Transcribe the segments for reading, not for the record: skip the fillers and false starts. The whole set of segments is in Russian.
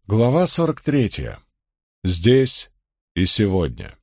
Глава 43. Здесь и сегодня.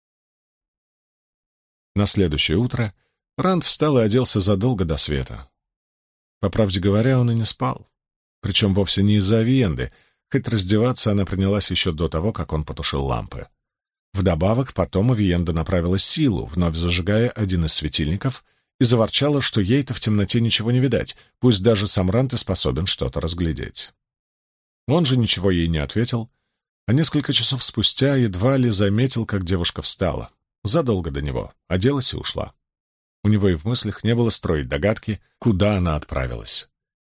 На следующее утро Ранд встал и оделся задолго до света. По правде говоря, он и не спал. Причем вовсе не из-за Авиенды, хоть раздеваться она принялась еще до того, как он потушил лампы. Вдобавок, потом Авиенда направила силу, вновь зажигая один из светильников, и заворчала, что ей-то в темноте ничего не видать, пусть даже сам Ранд и способен что-то разглядеть. Он же ничего ей не ответил, а несколько часов спустя едва ли заметил, как девушка встала. Задолго до него, оделась и ушла. У него и в мыслях не было строить догадки, куда она отправилась.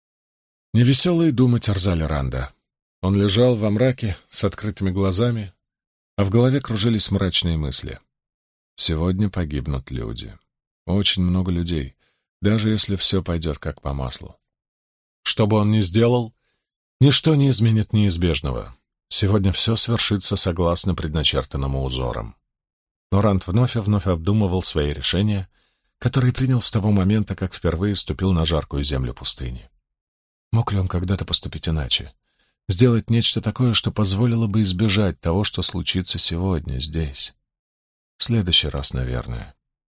Невеселые думы терзали Ранда. Он лежал во мраке с открытыми глазами, а в голове кружились мрачные мысли. Сегодня погибнут люди. Очень много людей, даже если все пойдет как по маслу. Что бы он ни сделал, ничто не изменит неизбежного. Сегодня все свершится согласно предначертанному узорам. Но Ранд вновь и вновь обдумывал свои решения, которые принял с того момента, как впервые ступил на жаркую землю пустыни. Мог ли он когда-то поступить иначе? Сделать нечто такое, что позволило бы избежать того, что случится сегодня, здесь? В следующий раз, наверное.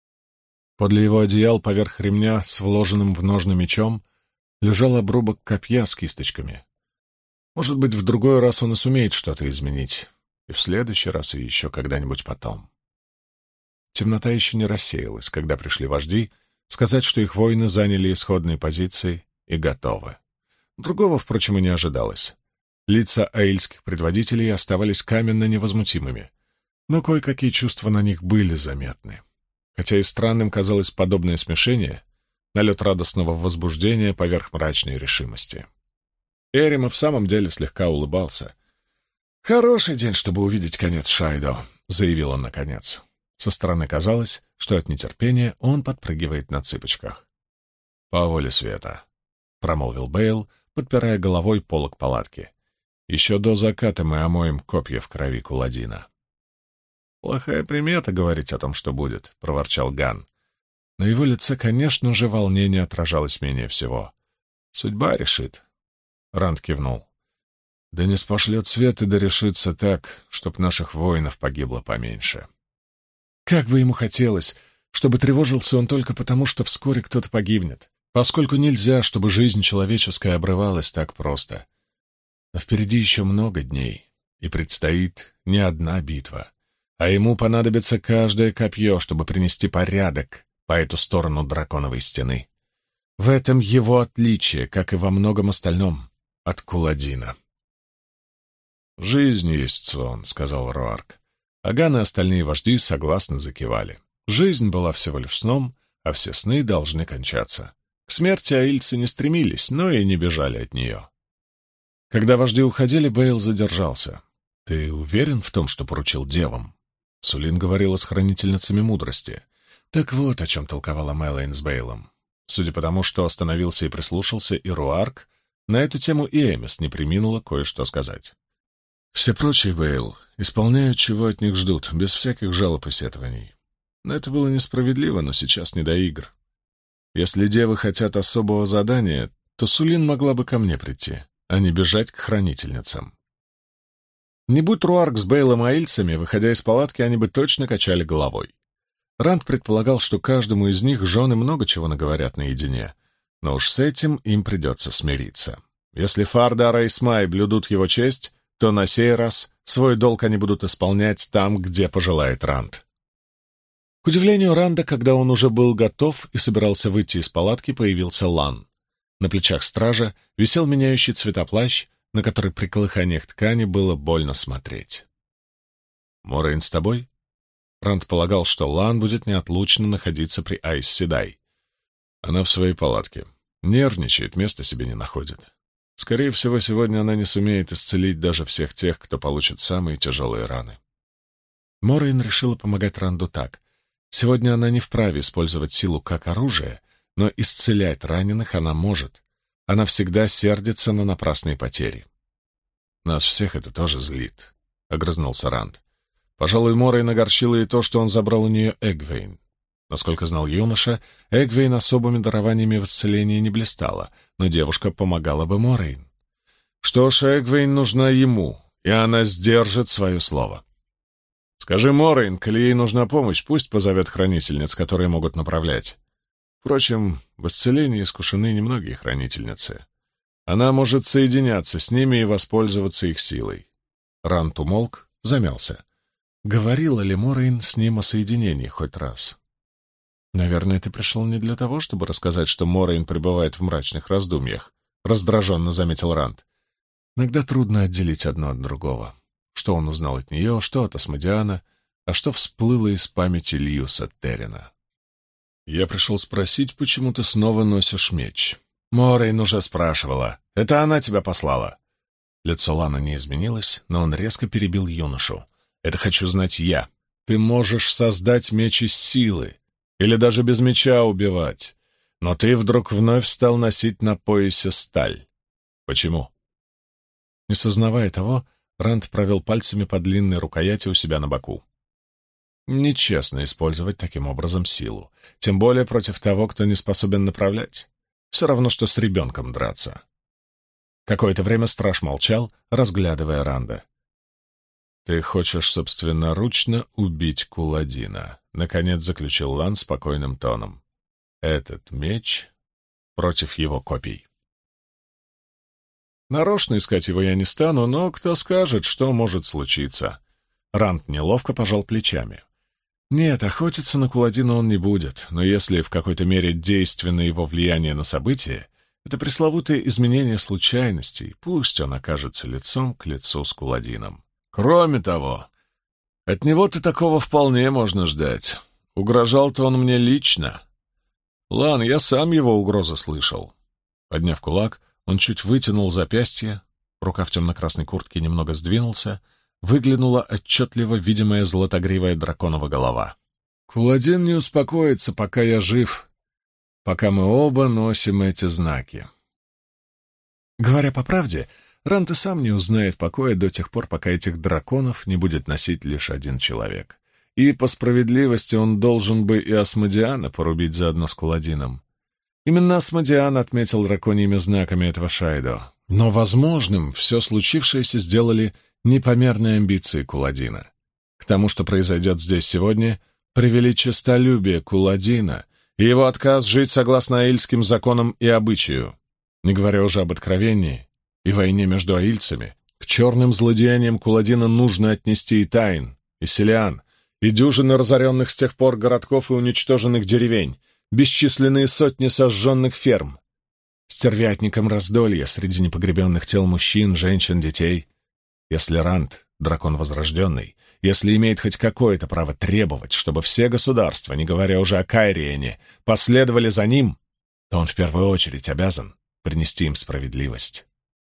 Подле его одеял, поверх ремня с вложенным в ножны мечом, лежал обрубок копья с кисточками. Может быть, в другой раз он и сумеет что-то изменить. И в следующий раз, и еще когда-нибудь потом. Темнота еще не рассеялась, когда пришли вожди сказать, что их воины заняли исходные позиции и готовы. Другого, впрочем, и не ожидалось. Лица аильских предводителей оставались каменно невозмутимыми, но кое-какие чувства на них были заметны. Хотя и странным казалось подобное смешение, налет радостного возбуждения поверх мрачной решимости. Эрим в самом деле слегка улыбался. «Хороший день, чтобы увидеть конец Шайдо», — заявил он наконец. Со стороны казалось, что от нетерпения он подпрыгивает на цыпочках. «По воле света», — промолвил Бейл, подпирая головой полог палатки. «Еще до заката мы омоем копья в крови Куладина». «Плохая примета говорить о том, что будет», — проворчал Ган. На его лице, конечно же, волнение отражалось менее всего. «Судьба решит». Ранд кивнул. «Да не спошлет свет и да решится так, чтоб наших воинов погибло поменьше». Как бы ему хотелось, чтобы тревожился он только потому, что вскоре кто-то погибнет, поскольку нельзя, чтобы жизнь человеческая обрывалась так просто. Но впереди еще много дней, и предстоит не одна битва, а ему понадобится каждое копье, чтобы принести порядок по эту сторону драконовой стены. В этом его отличие, как и во многом остальном, от Куладина. «Жизнь есть сон», — сказал Руарк. Аган и остальные вожди согласно закивали. Жизнь была всего лишь сном, а все сны должны кончаться. К смерти аильцы не стремились, но и не бежали от нее. Когда вожди уходили, Бейл задержался. «Ты уверен в том, что поручил девам?» Сулин говорила с хранительницами мудрости. Так вот, о чем толковала Мэлэйн с Бейлом. Судя по тому, что остановился и прислушался, и Руарк, на эту тему и Эмис не преминула кое-что сказать. «Все прочие, Бейл, исполняют, чего от них ждут, без всяких жалоб и сетований. Но это было несправедливо, но сейчас не до игр. Если девы хотят особого задания, то Сулин могла бы ко мне прийти, а не бежать к хранительницам». Не будь Руарк с Бейлом аильцами, выходя из палатки, они бы точно качали головой. Ранд предполагал, что каждому из них жены много чего наговорят наедине, но уж с этим им придется смириться. Если Фардар и Смай блюдут его честь, то на сей раз свой долг они будут исполнять там, где пожелает Ранд. К удивлению Ранда, когда он уже был готов и собирался выйти из палатки, появился Лан. На плечах стража висел меняющий цвета плащ, на который при колыханиях ткани было больно смотреть. «Морейн с тобой?» Ранд полагал, что Лан будет неотлучно находиться при Айс Седай. Она в своей палатке. Нервничает, места себе не находит. Скорее всего, сегодня она не сумеет исцелить даже всех тех, кто получит самые тяжелые раны. Морейн решила помогать Ранду так. Сегодня она не вправе использовать силу как оружие, но исцелять раненых она может. Она всегда сердится на напрасные потери. «Нас всех это тоже злит», — огрызнулся Ранд. Пожалуй, Морейн огорчило и то, что он забрал у нее Эгвейн. Насколько знал юноша, Эгвейн особыми дарованиями в исцелении не блистала, но девушка помогала бы Морейн. Что ж, Эгвейн нужна ему, и она сдержит свое слово. Скажи Морейн, коли ей нужна помощь, пусть позовет хранительниц, которые могут направлять. Впрочем, в исцелении искушены немногие хранительницы. Она может соединяться с ними и воспользоваться их силой. Рант умолк, замялся. Говорила ли Морейн с ним о соединении хоть раз? «Наверное, ты пришел не для того, чтобы рассказать, что Морейн пребывает в мрачных раздумьях», — раздраженно заметил Рант. Иногда трудно отделить одно от другого. Что он узнал от нее, что от Асмодиана, а что всплыло из памяти Льюса Террина. «Я пришел спросить, почему ты снова носишь меч?» «Морейн уже спрашивала. Это она тебя послала». Лицо Лана не изменилось, но он резко перебил юношу. «Это хочу знать я. Ты можешь создать меч из силы, или даже без меча убивать, но ты вдруг вновь стал носить на поясе сталь. Почему?» Не сознавая того, Рант провел пальцами по длинной рукояти у себя на боку. Нечестно использовать таким образом силу, тем более против того, кто не способен направлять. Все равно, что с ребенком драться. Какое-то время страж молчал, разглядывая Ранда. «Ты хочешь собственноручно убить Куладина», — наконец заключил Лан спокойным тоном. «Этот меч против его копий». Нарочно искать его я не стану, но кто скажет, что может случиться. Ранд неловко пожал плечами. Нет, охотиться на Куладина он не будет, но если в какой-то мере действенно его влияние на события, это пресловутое изменение случайностей, пусть он окажется лицом к лицу с Куладином. Кроме того, от него-то такого вполне можно ждать. Угрожал-то он мне лично. Лан, я сам его угрозы слышал. Подняв кулак, он чуть вытянул запястье, рука в темно-красной куртке немного сдвинулся, выглянула отчетливо видимая золотогривая драконова голова. «Куладин не успокоится, пока я жив, пока мы оба носим эти знаки». Говоря по правде, Рант и сам не узнает покоя до тех пор, пока этих драконов не будет носить лишь один человек. И по справедливости он должен бы и Асмодиана порубить заодно с Куладином. Именно Асмодиан отметил драконьими знаками этого Шайдо. Но возможным все случившееся сделали непомерные амбиции Куладина. К тому, что произойдет здесь сегодня, привели честолюбие Куладина и его отказ жить согласно аильским законам и обычаю, не говоря уже об откровении и войне между аильцами. К черным злодеяниям Куладина нужно отнести и Тайн, и Селиан, и дюжины разоренных с тех пор городков и уничтоженных деревень, бесчисленные сотни сожженных ферм, стервятникам раздолья среди непогребенных тел мужчин, женщин, детей. Если Рант — дракон возрожденный, если имеет хоть какое-то право требовать, чтобы все государства, не говоря уже о Кайриене, последовали за ним, то он в первую очередь обязан принести им справедливость.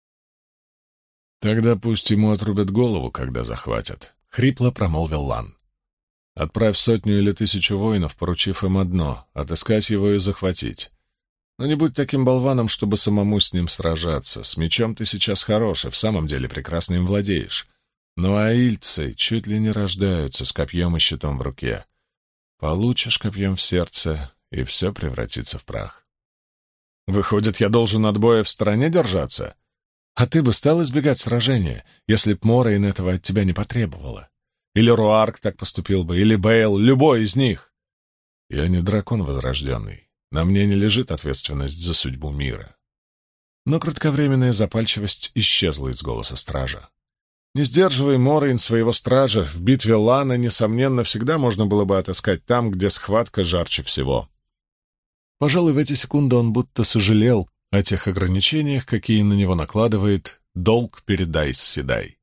«Тогда пусть ему отрубят голову, когда захватят», — хрипло промолвил Лан. «Отправь 100 или 1000 воинов, поручив им одно — отыскать его и захватить. Но не будь таким болваном, чтобы самому с ним сражаться. С мечом ты сейчас хорош и в самом деле прекрасно им владеешь. Но аильцы чуть ли не рождаются с копьем и щитом в руке. Получишь копьем в сердце, и все превратится в прах. Выходит, я должен от боя в стороне держаться? А ты бы стал избегать сражения, если б Морейн этого от тебя не потребовала. Или Руарк так поступил бы, или Бейл, любой из них. Я не дракон возрожденный. На мне не лежит ответственность за судьбу мира». Но кратковременная запальчивость исчезла из голоса стража. Не сдерживая Морейн своего стража, в битве Лана, несомненно, всегда можно было бы отыскать там, где схватка жарче всего. Пожалуй, в эти секунды он будто сожалел о тех ограничениях, какие на него накладывает долг перед Айс Седай.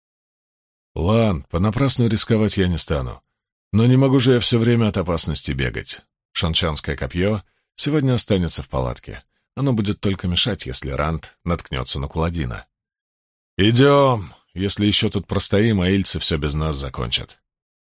«Лан, понапрасну рисковать я не стану, но не могу же я все время от опасности бегать. Шанчанское копье сегодня останется в палатке. Оно будет только мешать, если Рант наткнется на Куладина. Идем! Если еще тут простоим, аильцы все без нас закончат».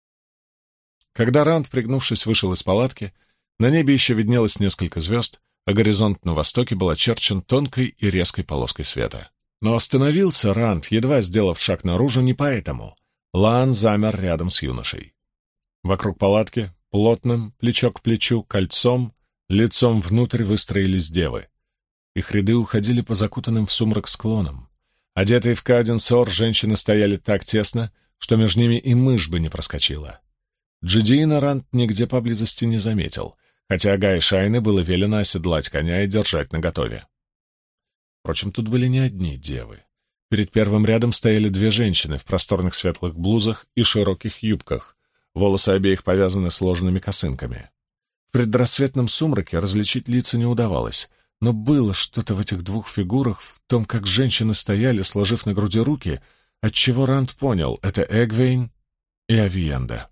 Когда Рант, пригнувшись, вышел из палатки, на небе еще виднелось несколько звезд, а горизонт на востоке был очерчен тонкой и резкой полоской света. Но остановился Рант, едва сделав шаг наружу, не поэтому. Лан замер рядом с юношей. Вокруг палатки плотным, плечо к плечу, кольцом, лицом внутрь выстроились девы. Их ряды уходили по закутанным в сумрак склонам. Одетые в каденсор, женщины стояли так тесно, что между ними и мышь бы не проскочила. Джудиина Ранд нигде поблизости не заметил, хотя Гай Шайны было велено оседлать коня и держать наготове. Впрочем, тут были не одни девы. Перед первым рядом стояли две женщины в просторных светлых блузах и широких юбках, волосы обеих повязаны сложенными косынками. В предрассветном сумраке различить лица не удавалось, но было что-то в этих двух фигурах, в том, как женщины стояли, сложив на груди руки, отчего Ранд понял — это Эгвейн и Авиенда.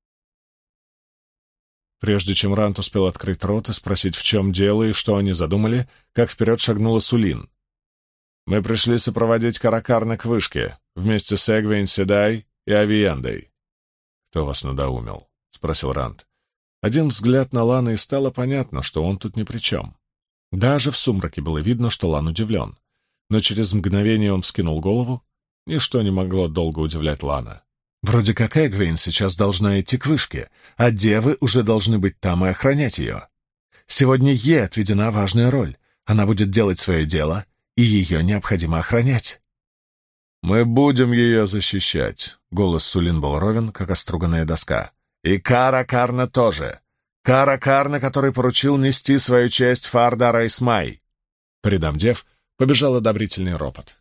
Прежде чем Ранд успел открыть рот и спросить, в чем дело и что они задумали, как вперед шагнула Сулин. «Мы пришли сопроводить Каракарна к вышке, вместе с Эгвейн Седай и Авиендой». «Кто вас надоумил?» — спросил Ранд. Один взгляд на Лана, и стало понятно, что он тут ни при чем. Даже в сумраке было видно, что Лан удивлен. Но через мгновение он вскинул голову. Ничто не могло долго удивлять Лана. Вроде как Эгвейн сейчас должна идти к вышке, а девы уже должны быть там и охранять ее. Сегодня ей отведена важная роль. Она будет делать свое дело, и ее необходимо охранять. «Мы будем ее защищать», — голос Сулин был ровен, как оструганная доска. «И Каракарна тоже. Каракарна, который поручил нести свою честь Фардара Исмай». По рядам дев побежал одобрительный ропот.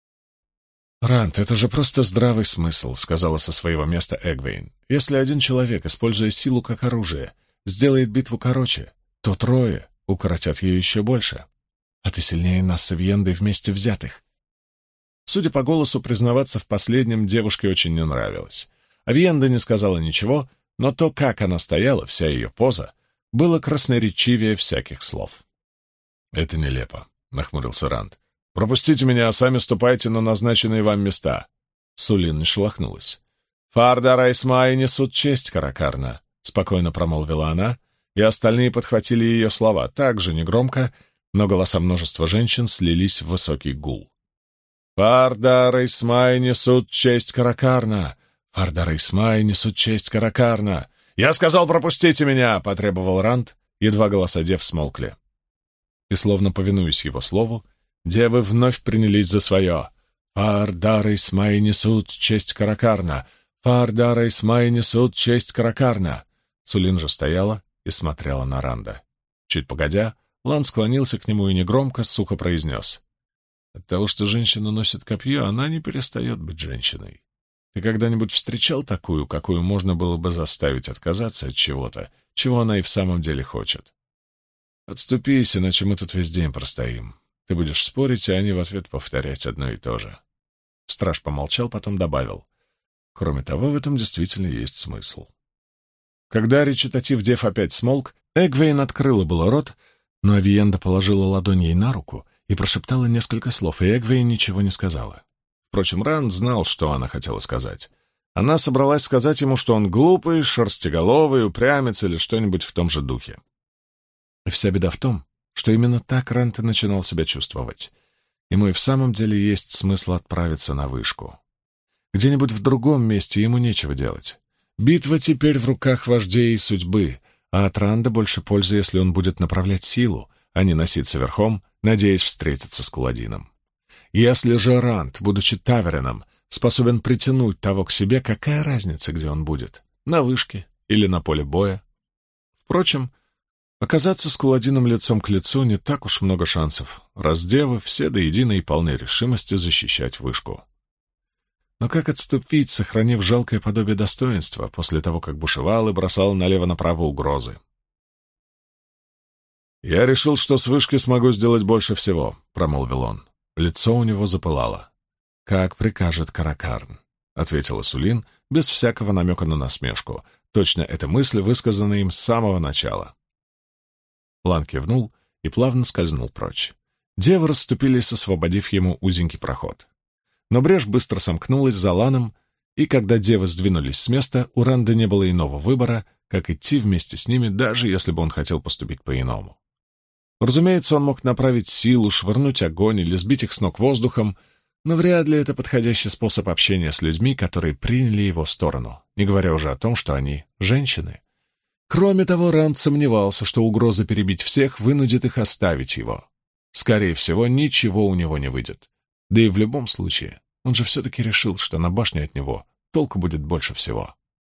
«Ранд, это же просто здравый смысл», — сказала со своего места Эгвейн. «Если один человек, используя силу как оружие, сделает битву короче, то трое укоротят ее еще больше. А ты сильнее нас с Авиендой вместе взятых». Судя по голосу, признаваться в последнем девушке очень не нравилось. Авиенда не сказала ничего, но то, как она стояла, вся ее поза, было красноречивее всяких слов. «Это нелепо», — нахмурился Ранд. «Пропустите меня, а сами ступайте на назначенные вам места». Сулин не шелохнулась. «Фардар Исмай несут честь Каракарна», — спокойно промолвила она, и остальные подхватили ее слова так же негромко, но голоса множества женщин слились в высокий гул. «Фардар Исмай несут честь Каракарна! Фардар Исмай несут честь Каракарна!» «Я сказал, пропустите меня!» — потребовал Ранд, едва голоса дев смолкли. И, словно повинуясь его слову, девы вновь принялись за свое. «Фардар Исмай несут честь Каракарна! Фардар Исмай несут честь Каракарна!» Сулин же стояла и смотрела на Ранда. Чуть погодя, Лан склонился к нему и негромко, сухо произнес: «От того, что женщина носит копье, она не перестает быть женщиной. Ты когда-нибудь встречал такую, какую можно было бы заставить отказаться от чего-то, чего она и в самом деле хочет? Отступись, иначе мы тут весь день простоим. Ты будешь спорить, а они в ответ повторять одно и то же». Страж помолчал, потом добавил: «Кроме того, в этом действительно есть смысл». Когда речитатив дев опять смолк, Эгвейн открыла было рот, но Авиенда положила ладонь ей на руку и прошептала несколько слов, и Эгвейн ничего не сказала. Впрочем, Ранд знал, что она хотела сказать. Она собралась сказать ему, что он глупый, шерстяголовый, упрямец или что-нибудь в том же духе. И вся беда в том, что именно так Ранд и начинал себя чувствовать. Ему и в самом деле есть смысл отправиться на вышку. Где-нибудь в другом месте ему нечего делать. Битва теперь в руках вождей и судьбы, а от Ранда больше пользы, если он будет направлять силу, а не носиться верхом, надеясь встретиться с Куладином. Если же Ранд, будучи тавереном, способен притянуть того к себе, какая разница, где он будет? На вышке или на поле боя? Впрочем, оказаться с Куладином лицом к лицу не так уж много шансов, раз девы все до единой полной решимости защищать вышку. Но как отступить, сохранив жалкое подобие достоинства, после того, как бушевал и бросал налево-направо угрозы? «Я решил, что с вышки смогу сделать больше всего», — промолвил он. Лицо у него запылало. «Как прикажет Каракарн», — ответила Сулин, без всякого намека на насмешку. Точно эта мысль высказана им с самого начала. Лан кивнул и плавно скользнул прочь. Девы расступились, освободив ему узенький проход. Но брешь быстро сомкнулась за Ланом, и когда девы сдвинулись с места, у Ранда не было иного выбора, как идти вместе с ними, даже если бы он хотел поступить по-иному. Разумеется, он мог направить силу, швырнуть огонь или сбить их с ног воздухом, но вряд ли это подходящий способ общения с людьми, которые приняли его сторону, не говоря уже о том, что они женщины. Кроме того, Ранд сомневался, что угроза перебить всех вынудит их оставить его. Скорее всего, ничего у него не выйдет. Да и в любом случае, он же все-таки решил, что на башне от него толку будет больше всего.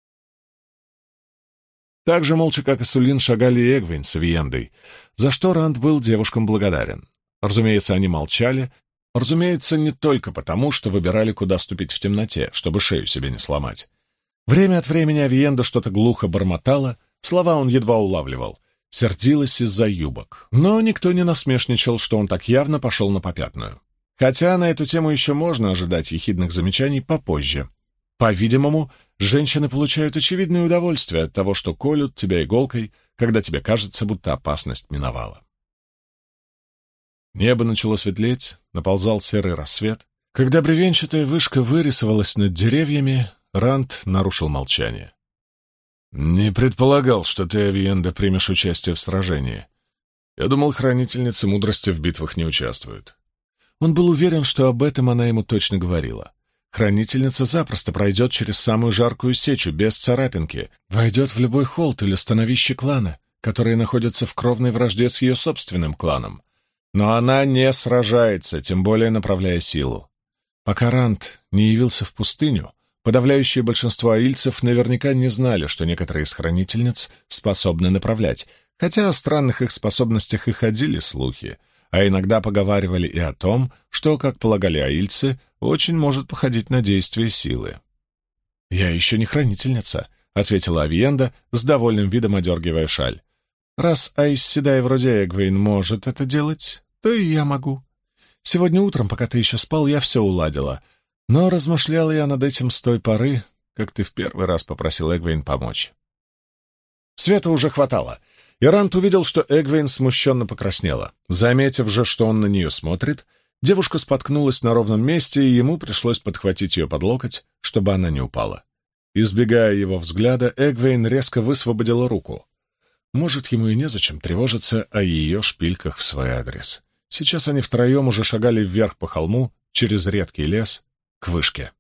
Так же молча, как и Сулин, шагали и Эгвейн с Авиендой, за что Ранд был девушкам благодарен. Разумеется, они молчали. Разумеется, не только потому, что выбирали, куда ступить в темноте, чтобы шею себе не сломать. Время от времени Авиенда что-то глухо бормотала, слова он едва улавливал, сердилась из-за юбок. Но никто не насмешничал, что он так явно пошел на попятную. Хотя на эту тему еще можно ожидать ехидных замечаний попозже. По-видимому, женщины получают очевидное удовольствие от того, что колют тебя иголкой, когда тебе кажется, будто опасность миновала. Небо начало светлеть, наползал серый рассвет. Когда бревенчатая вышка вырисовалась над деревьями, Ранд нарушил молчание. «Не предполагал, что ты, Авиенда, примешь участие в сражении. Я думал, хранительницы мудрости в битвах не участвуют». Он был уверен, что об этом она ему точно говорила. Хранительница запросто пройдет через самую жаркую сечу, без царапинки, войдет в любой холд или становище клана, которые находятся в кровной вражде с ее собственным кланом. Но она не сражается, тем более направляя силу. Пока Ранд не явился в пустыню, подавляющее большинство аильцев наверняка не знали, что некоторые из хранительниц способны направлять, хотя о странных их способностях и ходили слухи, а иногда поговаривали и о том, что, как полагали аильцы, очень может походить на действие силы. «Я еще не хранительница», — ответила Авиенда, с довольным видом одергивая шаль. «Раз Аис Седай вроде Эгвейн может это делать, то и я могу. Сегодня утром, пока ты еще спал, я все уладила. Но размышляла я над этим с той поры, как ты в первый раз попросил Эгвейн помочь». Света уже хватало, и Ранд увидел, что Эгвейн смущенно покраснела. Заметив же, что он на нее смотрит, девушка споткнулась на ровном месте, и ему пришлось подхватить ее под локоть, чтобы она не упала. Избегая его взгляда, Эгвейн резко высвободила руку. Может, ему и незачем тревожиться о ее шпильках в свой адрес. Сейчас они втроем уже шагали вверх по холму, через редкий лес, к вышке.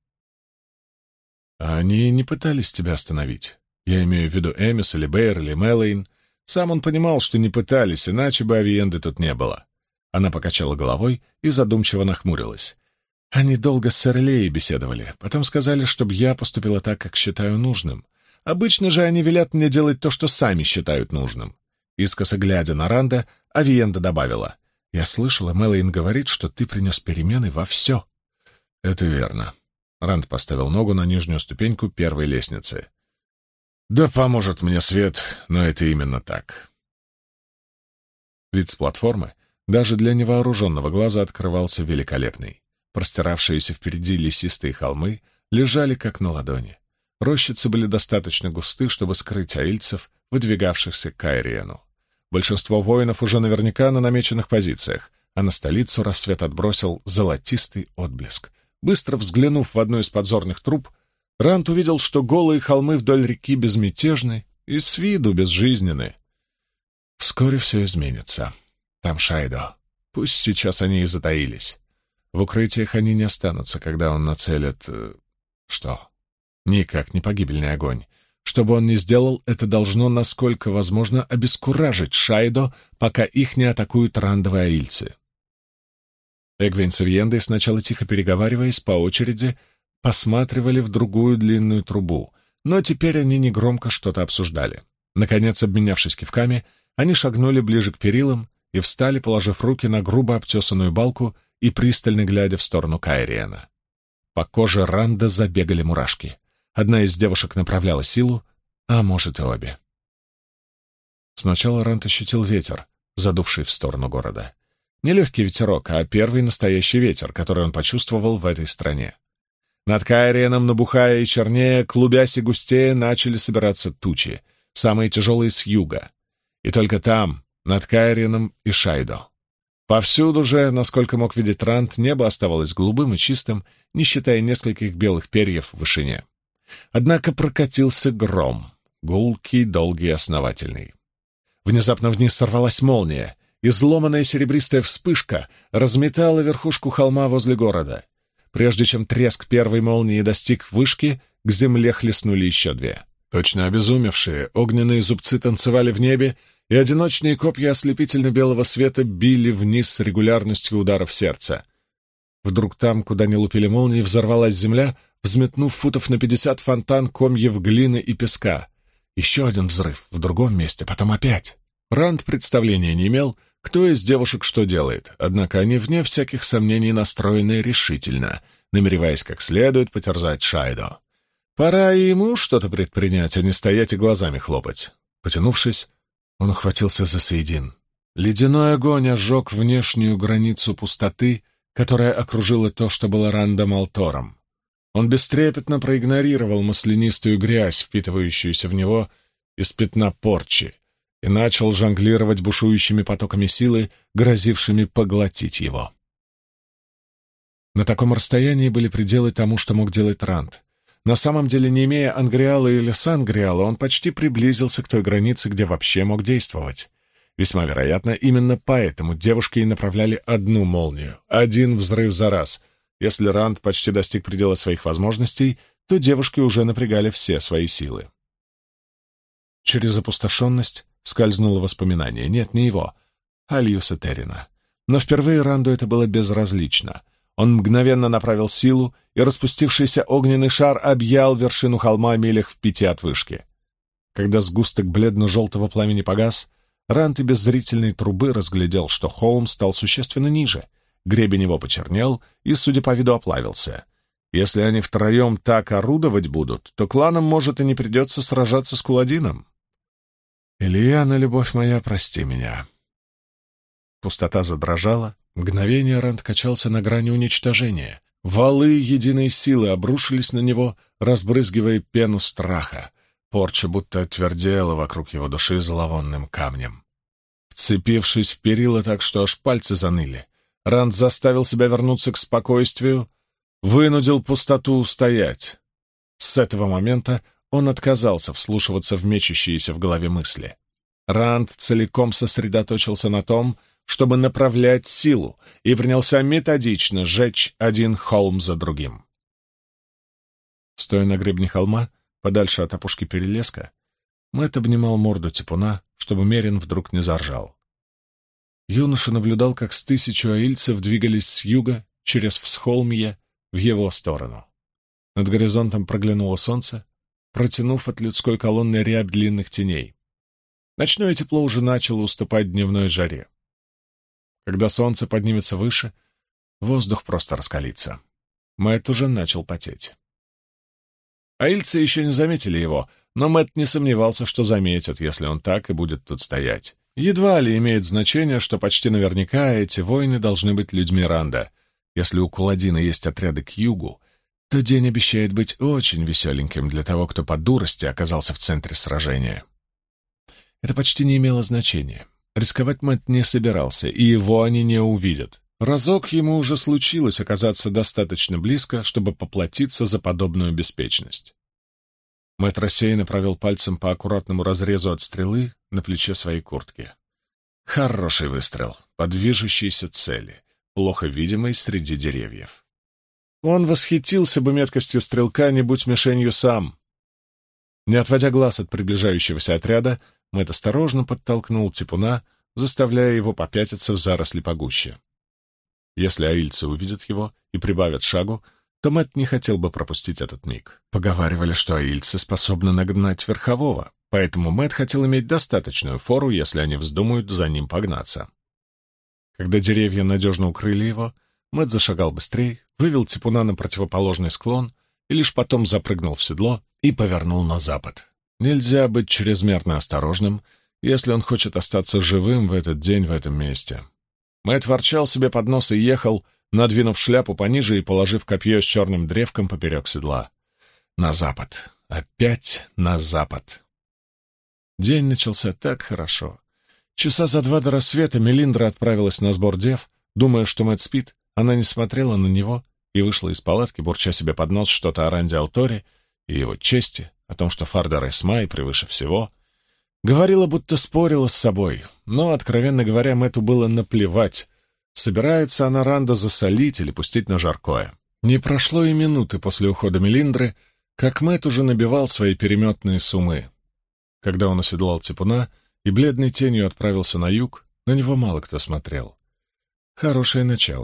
А они не пытались тебя остановить. Я имею в виду Эмис или Бэйр или Мэлэйн. Сам он понимал, что не пытались, иначе бы Авиенды тут не было. Она покачала головой и задумчиво нахмурилась. Они долго с Эрлеей беседовали, потом сказали, чтобы я поступила так, как считаю нужным. Обычно же они велят мне делать то, что сами считают нужным. Искоса глядя на Ранда, Авиенда добавила: «Я слышала, Мэлэйн говорит, что ты принес перемены во все». «Это верно». Ранд поставил ногу на нижнюю ступеньку первой лестницы. «Да поможет мне свет, но это именно так». Вид с платформы даже для невооруженного глаза открывался великолепный. Простиравшиеся впереди лесистые холмы лежали как на ладони. Рощицы были достаточно густы, чтобы скрыть аильцев, выдвигавшихся к Айриену. Большинство воинов уже наверняка на намеченных позициях, а на столицу рассвет отбросил золотистый отблеск. Быстро взглянув в одну из подзорных труб, Ранд увидел, что голые холмы вдоль реки безмятежны и с виду безжизненны. Вскоре все изменится. Там Шайдо. Пусть сейчас они и затаились. В укрытиях они не останутся, когда он нацелит... Что? Никак не погибельный огонь. Что бы он ни сделал, это должно, насколько возможно, обескуражить Шайдо, пока их не атакуют рандовые аильцы. Эгвейн с Авиендой, сначала тихо переговариваясь, по очереди посматривали в другую длинную трубу, но теперь они негромко что-то обсуждали. Наконец, обменявшись кивками, они шагнули ближе к перилам и встали, положив руки на грубо обтесанную балку и пристально глядя в сторону Кайриена. По коже Ранда забегали мурашки. Одна из девушек направляла силу, а может и обе. Сначала Ранд ощутил ветер, задувший в сторону города. Не легкий ветерок, а первый настоящий ветер, который он почувствовал в этой стране. Над Кайриеном, набухая и чернее, клубясь и густее, начали собираться тучи, самые тяжелые с юга. И только там, над Кайриеном и Шайдо. Повсюду же, насколько мог видеть Ранд, небо оставалось голубым и чистым, не считая нескольких белых перьев в вышине. Однако прокатился гром, гулкий, долгий и основательный. Внезапно вниз сорвалась молния, изломанная серебристая вспышка разметала верхушку холма возле города. Прежде чем треск первой молнии достиг вышки, к земле хлестнули еще две. Точно обезумевшие, огненные зубцы танцевали в небе, и одиночные копья ослепительно-белого света били вниз с регулярностью ударов сердца. Вдруг там, куда не лупили молнии, взорвалась земля, взметнув футов на 50 фонтан комьев глины и песка. Еще один взрыв в другом месте, потом опять. Ранд представления не имел, кто из девушек что делает, однако они, вне всяких сомнений, настроены решительно, намереваясь как следует потерзать Шайдо. Пора и ему что-то предпринять, а не стоять и глазами хлопать. Потянувшись, он ухватился за Сейдин. Ледяной огонь ожег внешнюю границу пустоты, которая окружила то, что было Рандом Алтором. Он бестрепетно проигнорировал маслянистую грязь, впитывающуюся в него из пятна порчи, и начал жонглировать бушующими потоками силы, грозившими поглотить его. На таком расстоянии были пределы тому, что мог делать Ранд. На самом деле, не имея Ангриала или Сангриала, он почти приблизился к той границе, где вообще мог действовать. Весьма вероятно, именно поэтому девушки и направляли одну молнию, один взрыв за раз. Если Ранд почти достиг предела своих возможностей, то девушки уже напрягали все свои силы. Через опустошенность скользнуло воспоминание. Нет, не его, а Льюса Террина. Но впервые Ранду это было безразлично. Он мгновенно направил силу, и распустившийся огненный шар объял вершину холма милях в 5 от вышки. Когда сгусток бледно-желтого пламени погас, Ранд и без зрительной трубы разглядел, что холм стал существенно ниже. Гребень его почернел и, судя по виду, оплавился. Если они втроем так орудовать будут, то кланам, может, и не придется сражаться с Куладином. «Ильяна, любовь моя, прости меня». Пустота задрожала. Мгновение Ранд качался на грани уничтожения. Валы единой силы обрушились на него, разбрызгивая пену страха. Порча будто отвердела вокруг его души зловонным камнем. Вцепившись в перила так, что аж пальцы заныли, Ранд заставил себя вернуться к спокойствию, вынудил пустоту устоять. С этого момента он отказался вслушиваться в мечущиеся в голове мысли. Ранд целиком сосредоточился на том, чтобы направлять силу, и принялся методично сжечь один холм за другим. Стоя на гребне холма, подальше от опушки перелеска, Мэтт обнимал морду типуна, чтобы Мерин вдруг не заржал. Юноша наблюдал, как с 1000 аильцев двигались с юга через всхолмье в его сторону. Над горизонтом проглянуло солнце, протянув от людской колонны рябь длинных теней. Ночное тепло уже начало уступать дневной жаре. Когда солнце поднимется выше, воздух просто раскалится. Мэтт уже начал потеть. Аильцы еще не заметили его, но Мэтт не сомневался, что заметят, если он так и будет тут стоять. Едва ли имеет значение, что почти наверняка эти воины должны быть людьми Ранда. Если у Куладина есть отряды к югу, то день обещает быть очень веселеньким для того, кто по дурости оказался в центре сражения. Это почти не имело значения. Рисковать Мэтт не собирался, и его они не увидят. Разок ему уже случилось оказаться достаточно близко, чтобы поплатиться за подобную беспечность. Мэтт рассеянно провел пальцем по аккуратному разрезу от стрелы на плече своей куртки. Хороший выстрел по движущейся цели, плохо видимой среди деревьев. Он восхитился бы меткостью стрелка, не будь мишенью сам. Не отводя глаз от приближающегося отряда, Мэтт осторожно подтолкнул типуна, заставляя его попятиться в заросли погуще. Если аильцы увидят его и прибавят шагу, то Мэтт не хотел бы пропустить этот миг. Поговаривали, что аильцы способны нагнать верхового, поэтому Мэтт хотел иметь достаточную фору, если они вздумают за ним погнаться. Когда деревья надежно укрыли его, Мэтт зашагал быстрее, вывел типуна на противоположный склон и лишь потом запрыгнул в седло и повернул на запад. Нельзя быть чрезмерно осторожным, если он хочет остаться живым в этот день в этом месте. Мэтт ворчал себе под нос и ехал, надвинув шляпу пониже и положив копье с черным древком поперек седла. На запад. Опять на запад. День начался так хорошо. Часа за 2 до рассвета Мелиндра отправилась на сбор дев. Думая, что Мэтт спит, она не смотрела на него и вышла из палатки, бурча себе под нос что-то о Ранде Алторе и его чести, о том, что Фардар Эсмай превыше всего. Говорила, будто спорила с собой, но, откровенно говоря, Мэтту было наплевать, собирается она Ранда засолить или пустить на жаркое. Не прошло и минуты после ухода Мелиндры, как Мэтт уже набивал свои переметные суммы. Когда он оседлал типуна и бледной тенью отправился на юг, на него мало кто смотрел. Хорошее начало.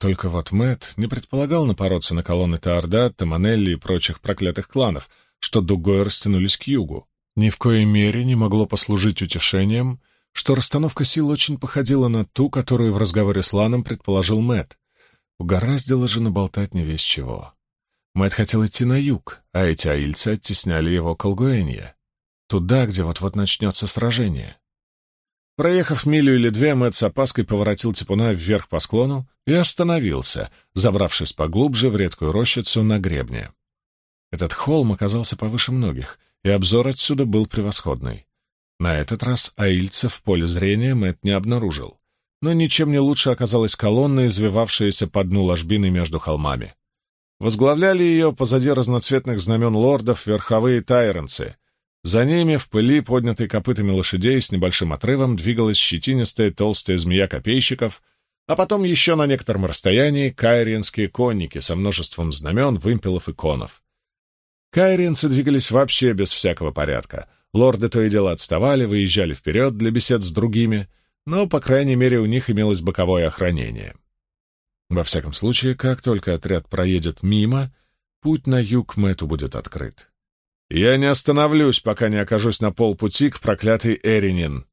Только вот Мэтт не предполагал напороться на колонны Теордатта, Манелли и прочих проклятых кланов, что дугой растянулись к югу. Ни в коей мере не могло послужить утешением, что расстановка сил очень походила на ту, которую в разговоре с Ланом предположил Мэтт. Угораздило же наболтать не весь чего. Мэтт хотел идти на юг, а эти аильцы оттесняли его к Алгуэнье, туда, где вот-вот начнется сражение. Проехав милю или две, Мэтт с опаской поворотил типуна вверх по склону и остановился, забравшись поглубже в редкую рощицу на гребне. Этот холм оказался повыше многих, и обзор отсюда был превосходный. На этот раз аильцев в поле зрения Мэтт не обнаружил, но ничем не лучше оказалась колонна, извивавшаяся по дну ложбины между холмами. Возглавляли ее позади разноцветных знамен лордов верховые тайронцы. За ними, в пыли, поднятой копытами лошадей, с небольшим отрывом двигалась щетинистая толстая змея копейщиков, а потом еще на некотором расстоянии кайриенские конники со множеством знамен, вымпелов и конов. Кайриенцы двигались вообще без всякого порядка. Лорды то и дело отставали, выезжали вперед для бесед с другими, но, по крайней мере, у них имелось боковое охранение. Во всяком случае, как только отряд проедет мимо, путь на юг Мэтту будет открыт. «Я не остановлюсь, пока не окажусь на полпути к проклятой Эринин».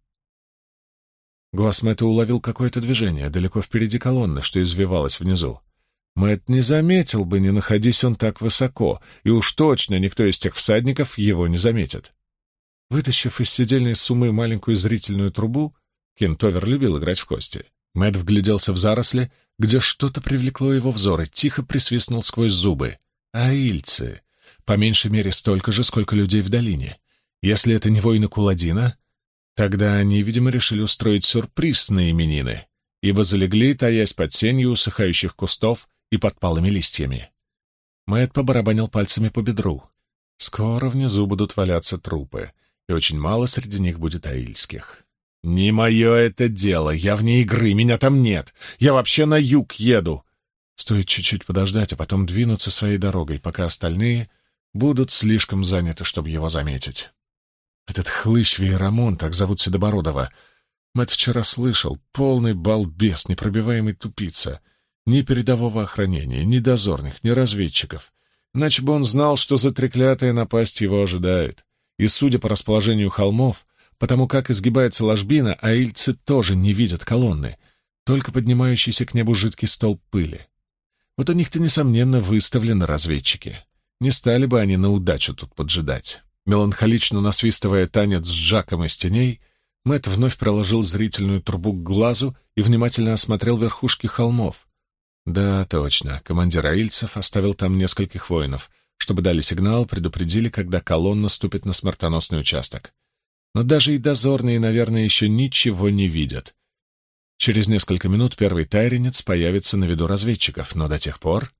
Глаз Мэтта уловил какое-то движение далеко впереди колонны, что извивалось внизу. Мэтт не заметил бы, не находись он так высоко, и уж точно никто из тех всадников его не заметит. Вытащив из седельной суммы маленькую зрительную трубу, Кентовер любил играть в кости, Мэтт вгляделся в заросли, где что-то привлекло его взор, и тихо присвистнул сквозь зубы. «Аильцы! По меньшей мере столько же, сколько людей в долине. Если это не воины Куладина, тогда они, видимо, решили устроить сюрприз на именины, ибо залегли, таясь под сенью усыхающих кустов и подпалыми листьями». Мэтт побарабанил пальцами по бедру. Скоро внизу будут валяться трупы, и очень мало среди них будет аильских. «Не мое это дело, я вне игры, меня там нет, я вообще на юг еду». Стоит чуть-чуть подождать, а потом двинуться своей дорогой, пока остальные будут слишком заняты, чтобы его заметить. Этот хлыщ Вейрамон, так зовут Седобородова, Мэтт вчера слышал, полный балбес, непробиваемый тупица. Ни передового охранения, ни дозорных, ни разведчиков. Иначе бы он знал, что за треклятая напасть его ожидает. И, судя по расположению холмов, потому как изгибается ложбина, аильцы тоже не видят колонны, только поднимающийся к небу жидкий столб пыли. Вот у них-то, несомненно, выставлены разведчики. Не стали бы они на удачу тут поджидать. Меланхолично насвистывая танец с Джаком из теней, Мэтт вновь приложил зрительную трубу к глазу и внимательно осмотрел верхушки холмов. Да, точно, командир аильцев оставил там нескольких воинов, чтобы дали сигнал, предупредили, когда колонна ступит на смертоносный участок. Но даже и дозорные, наверное, еще ничего не видят. Через несколько минут первый тайренец появится на виду разведчиков, но до тех пор...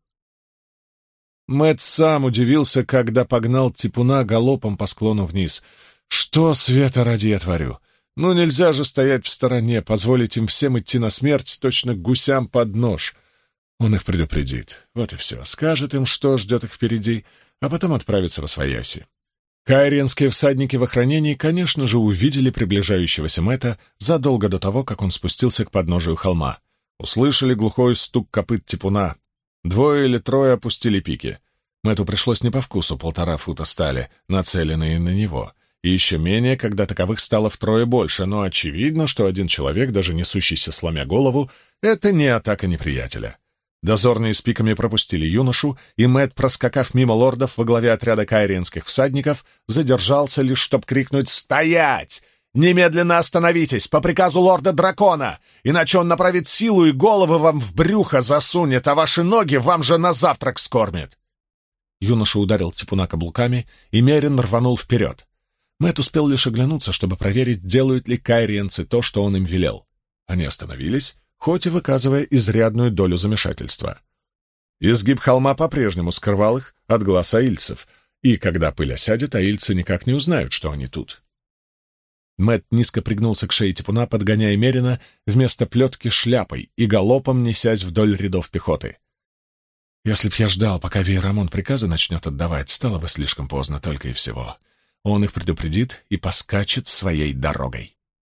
Мэтт сам удивился, когда погнал типуна галопом по склону вниз. «Что, света ради, я творю? Ну нельзя же стоять в стороне, позволить им всем идти на смерть, точно гусям под нож». Он их предупредит. Вот и все. Скажет им, что ждет их впереди, а потом отправится восвояси. Кайриенские всадники в охранении, конечно же, увидели приближающегося Мэтта задолго до того, как он спустился к подножию холма. Услышали глухой стук копыт типуна. 2 или 3 опустили пики. Мэтту пришлось не по вкусу 1,5 фута стали, нацеленные на него, и еще менее, когда таковых стало втрое больше, но очевидно, что один человек, даже несущийся сломя голову, это не атака неприятеля. Дозорные с пиками пропустили юношу, и Мэтт, проскакав мимо лордов во главе отряда кайриенских всадников, задержался лишь, чтоб крикнуть «Стоять! Немедленно остановитесь! По приказу лорда-дракона! Иначе он направит силу и головы вам в брюхо засунет, а ваши ноги вам же на завтрак скормит!» Юноша ударил типуна каблуками, и Мерин рванул вперед. Мэтт успел лишь оглянуться, чтобы проверить, делают ли кайриенцы то, что он им велел. Они остановились, хоть и выказывая изрядную долю замешательства. Изгиб холма по-прежнему скрывал их от глаз аильцев, и когда пыль осядет, аильцы никак не узнают, что они тут. Мэтт низко пригнулся к шее типуна, подгоняя Мерина вместо плетки шляпой и галопом несясь вдоль рядов пехоты. Если б я ждал, пока Вейрамон приказы начнет отдавать, стало бы слишком поздно, только и всего. Он их предупредит и поскачет своей дорогой.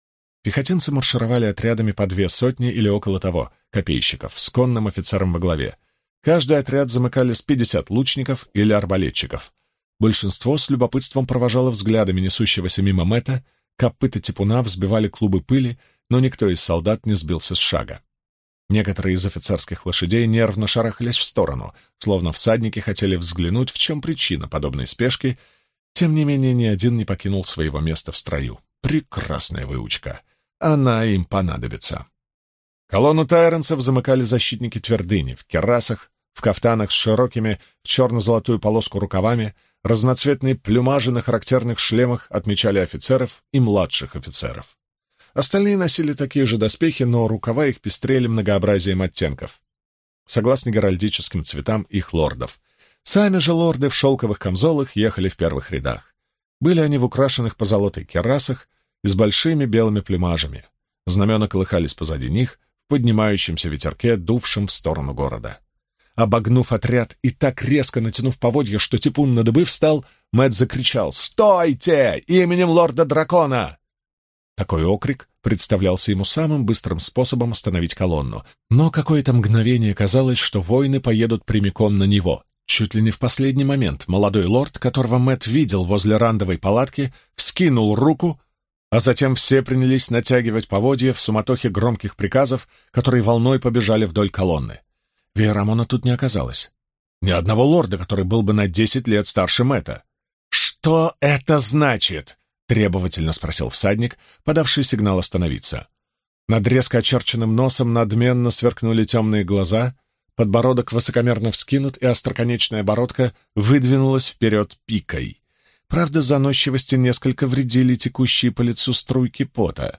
Пехотинцы маршировали отрядами по 2 сотни или около того, копейщиков, с конным офицером во главе. Каждый отряд замыкали с 50 лучников или арбалетчиков. Большинство с любопытством провожало взглядами несущегося мимо Мэтта, копыта типуна взбивали клубы пыли, но никто из солдат не сбился с шага. Некоторые из офицерских лошадей нервно шарахались в сторону, словно всадники хотели взглянуть, в чем причина подобной спешки. Тем не менее, ни один не покинул своего места в строю. Прекрасная выучка. Она им понадобится. Колонну тайронцев замыкали защитники твердыни в кирасах, в кафтанах с широкими в черно-золотую полоску рукавами. Разноцветные плюмажи на характерных шлемах отмечали офицеров и младших офицеров. Остальные носили такие же доспехи, но рукава их пестрели многообразием оттенков, согласно геральдическим цветам их лордов. Сами же лорды в шелковых камзолах ехали в первых рядах. Были они в украшенных позолотой кирасах и с большими белыми плюмажами. Знамена колыхались позади них в поднимающемся ветерке, дувшем в сторону города. Обогнув отряд и так резко натянув поводья, что типун на дыбы встал, Мэтт закричал: «Стойте! Именем лорда-дракона!» Такой окрик представлялся ему самым быстрым способом остановить колонну, но какое-то мгновение казалось, что воины поедут прямиком на него. Чуть ли не в последний момент молодой лорд, которого Мэтт видел возле рандовой палатки, вскинул руку, а затем все принялись натягивать поводья в суматохе громких приказов, которые волной побежали вдоль колонны. Вейрамона тут не оказалось. Ни одного лорда, который был бы на 10 лет старше Мэтта. «Что это значит?» — требовательно спросил всадник, подавший сигнал остановиться. Над резко очерченным носом надменно сверкнули темные глаза, подбородок высокомерно вскинут, и остроконечная бородка выдвинулась вперед пикой. Правда, заносчивости несколько вредили текущие по лицу струйки пота.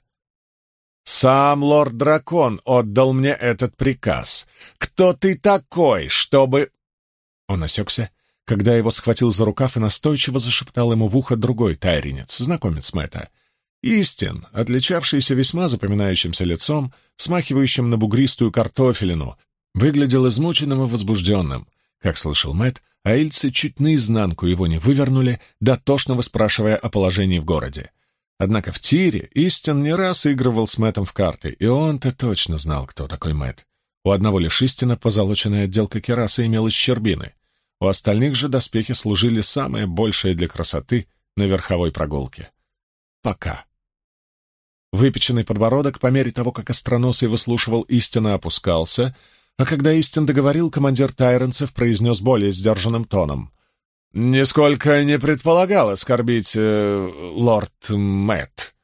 «Сам лорд-дракон отдал мне этот приказ. Кто ты такой, чтобы...» Он осекся, когда его схватил за рукав и настойчиво зашептал ему в ухо другой тайринец, знакомец Мэтта. Истин, отличавшийся весьма запоминающимся лицом, смахивающим на бугристую картофелину, выглядел измученным и возбужденным. Как слышал Мэтт, аильцы чуть наизнанку его не вывернули, дотошно выспрашивая о положении в городе. Однако в тире Истин не раз игрывал с Мэттом в карты, и он-то точно знал, кто такой Мэтт. У одного лишь Истина позолоченная отделка кирасы имела щербины, у остальных же доспехи служили самое большее для красоты на верховой прогулке. Пока. Выпеченный подбородок, по мере того, как остроносый выслушивал Истина, опускался, а когда Истин договорил, командир тайронцев произнес более сдержанным тоном: «Нисколько не предполагал оскорбить лорд Мэтт.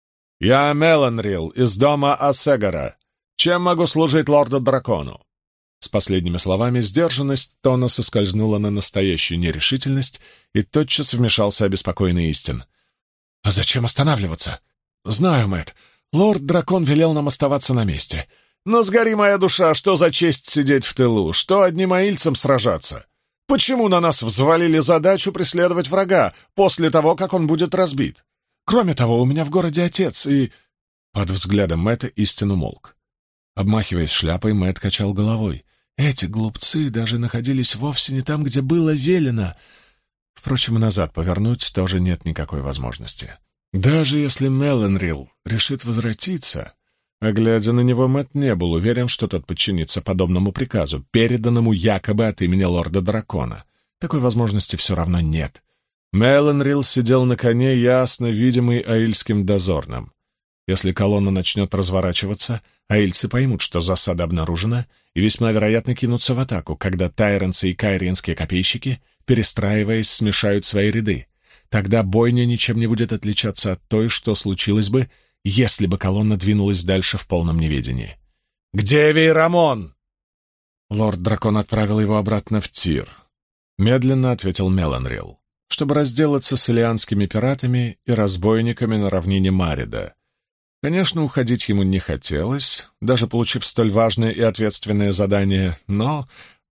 Я Меланрил из дома Асегара. Чем могу служить лорду-дракону?» С последними словами сдержанность тона соскользнула на настоящую нерешительность, и тотчас вмешался обеспокоенный Истин. «А зачем останавливаться? Знаю, Мэтт, лорд-дракон велел нам оставаться на месте. Но сгори моя душа, что за честь сидеть в тылу, что одним аильцам сражаться? Почему на нас взвалили задачу преследовать врага после того, как он будет разбит? Кроме того, у меня в городе отец, и...» Под взглядом Мэтта Истин умолк. Обмахиваясь шляпой, Мэтт качал головой. Эти глупцы даже находились вовсе не там, где было велено. Впрочем, назад повернуть тоже нет никакой возможности. Даже если Меланрил решит возвратиться... А глядя на него, Мэтт не был уверен, что тот подчинится подобному приказу, переданному якобы от имени лорда-дракона. Такой возможности все равно нет. Меланрил сидел на коне, ясно видимый аильским дозорным. Если колонна начнет разворачиваться, аильцы поймут, что засада обнаружена, и весьма вероятно кинутся в атаку, когда тайронцы и кайриенские копейщики, перестраиваясь, смешают свои ряды. Тогда бойня ничем не будет отличаться от той, что случилось бы, если бы колонна двинулась дальше в полном неведении. «Где Вейрамон?» Лорд-дракон отправил его обратно в Тир. Медленно ответил Меланрил, чтобы разделаться с илианскими пиратами и разбойниками на равнине Марида. Конечно, уходить ему не хотелось, даже получив столь важное и ответственное задание, но...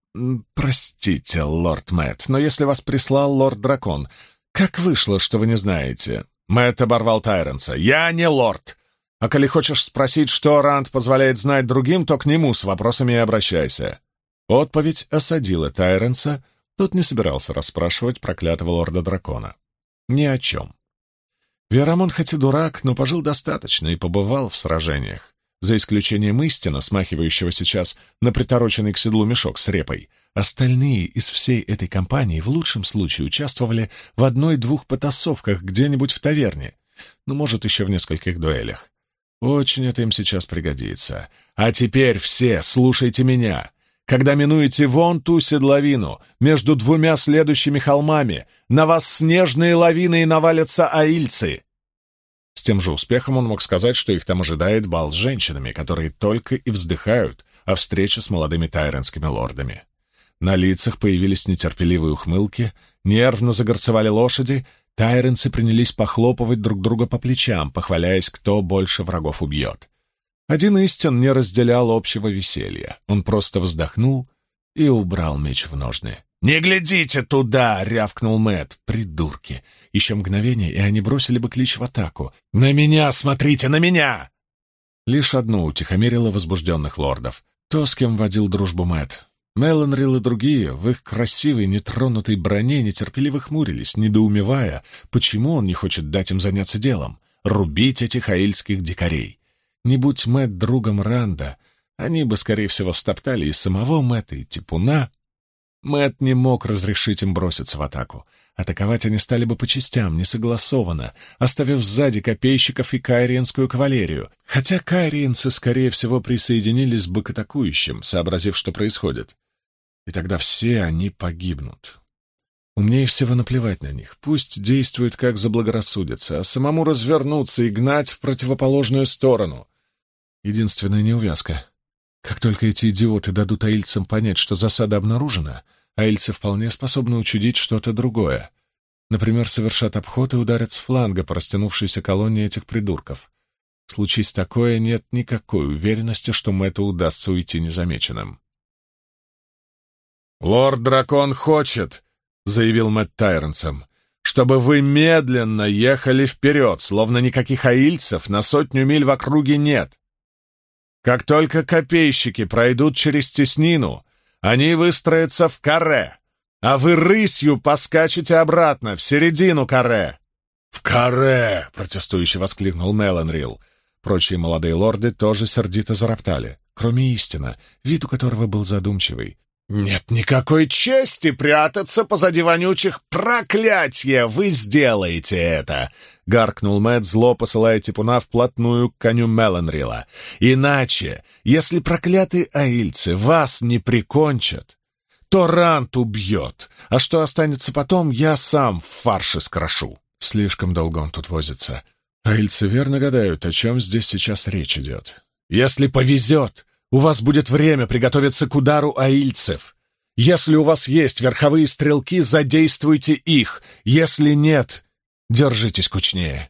Простите, лорд Мэтт, но если вас прислал лорд-дракон, как вышло, что вы не знаете? Мэтт оборвал тайронца. «Я не лорд! А коли хочешь спросить, что Ранд позволяет знать другим, то к нему с вопросами и обращайся». Отповедь осадила тайронца, тот не собирался расспрашивать проклятого лорда-дракона. Ни о чем. Верамон хоть и дурак, но пожил достаточно и побывал в сражениях. За исключением Истина, смахивающего сейчас на притороченный к седлу мешок с репой, остальные из всей этой компании в лучшем случае участвовали в одной-двух потасовках где-нибудь в таверне, ну, может, еще в нескольких дуэлях. Очень это им сейчас пригодится. А теперь все слушайте меня. Когда минуете вон ту седловину, между двумя следующими холмами, на вас снежные лавины и навалятся аильцы. С тем же успехом он мог сказать, что их там ожидает бал с женщинами, которые только и вздыхают о встрече с молодыми тайренскими лордами. На лицах появились нетерпеливые ухмылки, нервно загорцевали лошади, тайренцы принялись похлопывать друг друга по плечам, похваляясь, кто больше врагов убьет. Один Истин не разделял общего веселья. Он просто вздохнул и убрал меч в ножны. «Не глядите туда!» — рявкнул Мэтт. «Придурки!» Еще мгновение, и они бросили бы клич в атаку. «На меня смотрите, на меня!» Лишь одно утихомирило возбужденных лордов. То, с кем водил дружбу Мэтт. Меланрил и другие в их красивой, нетронутой броне нетерпеливо хмурились, недоумевая, почему он не хочет дать им заняться делом — рубить этих аильских дикарей. Не будь Мэтт другом Ранда, они бы, скорее всего, стоптали и самого Мэтта, и Типуна. Мэтт не мог разрешить им броситься в атаку. Атаковать они стали бы по частям, несогласованно, оставив сзади копейщиков и кайриенскую кавалерию, хотя кайриенцы, скорее всего, присоединились бы к атакующим, сообразив, что происходит. И тогда все они погибнут. Умнее всего наплевать на них, пусть действуют как заблагорассудится, а самому развернуться и гнать в противоположную сторону. Единственная неувязка. Как только эти идиоты дадут аильцам понять, что засада обнаружена, аильцы вполне способны учудить что-то другое. Например, совершат обход и ударят с фланга по растянувшейся колонне этих придурков. Случись такое, нет никакой уверенности, что Мэтту удастся уйти незамеченным. «Лорд-дракон хочет», — заявил Мэтт тайренцам, «чтобы вы медленно ехали вперед, словно никаких аильцев на 100 миль в округе нет. Как только копейщики пройдут через теснину, они выстроятся в каре, а вы рысью поскачете обратно, в середину каре». «В каре!» — протестующе воскликнул Меланрил. Прочие молодые лорды тоже сердито зароптали, кроме Истина, вид у которого был задумчивый. «Нет никакой чести прятаться позади вонючих проклятья! Вы сделаете это!» — гаркнул Мэтт, зло посылая Типуна вплотную к коню Меланрила. «Иначе, если проклятые аильцы вас не прикончат, то Рант убьет, а что останется потом, я сам в фарше скрошу». Слишком долго он тут возится. Аильцы верно гадают, о чем здесь сейчас речь идет. «Если повезет, у вас будет время приготовиться к удару аильцев. Если у вас есть верховые стрелки, задействуйте их. Если нет, держитесь кучнее.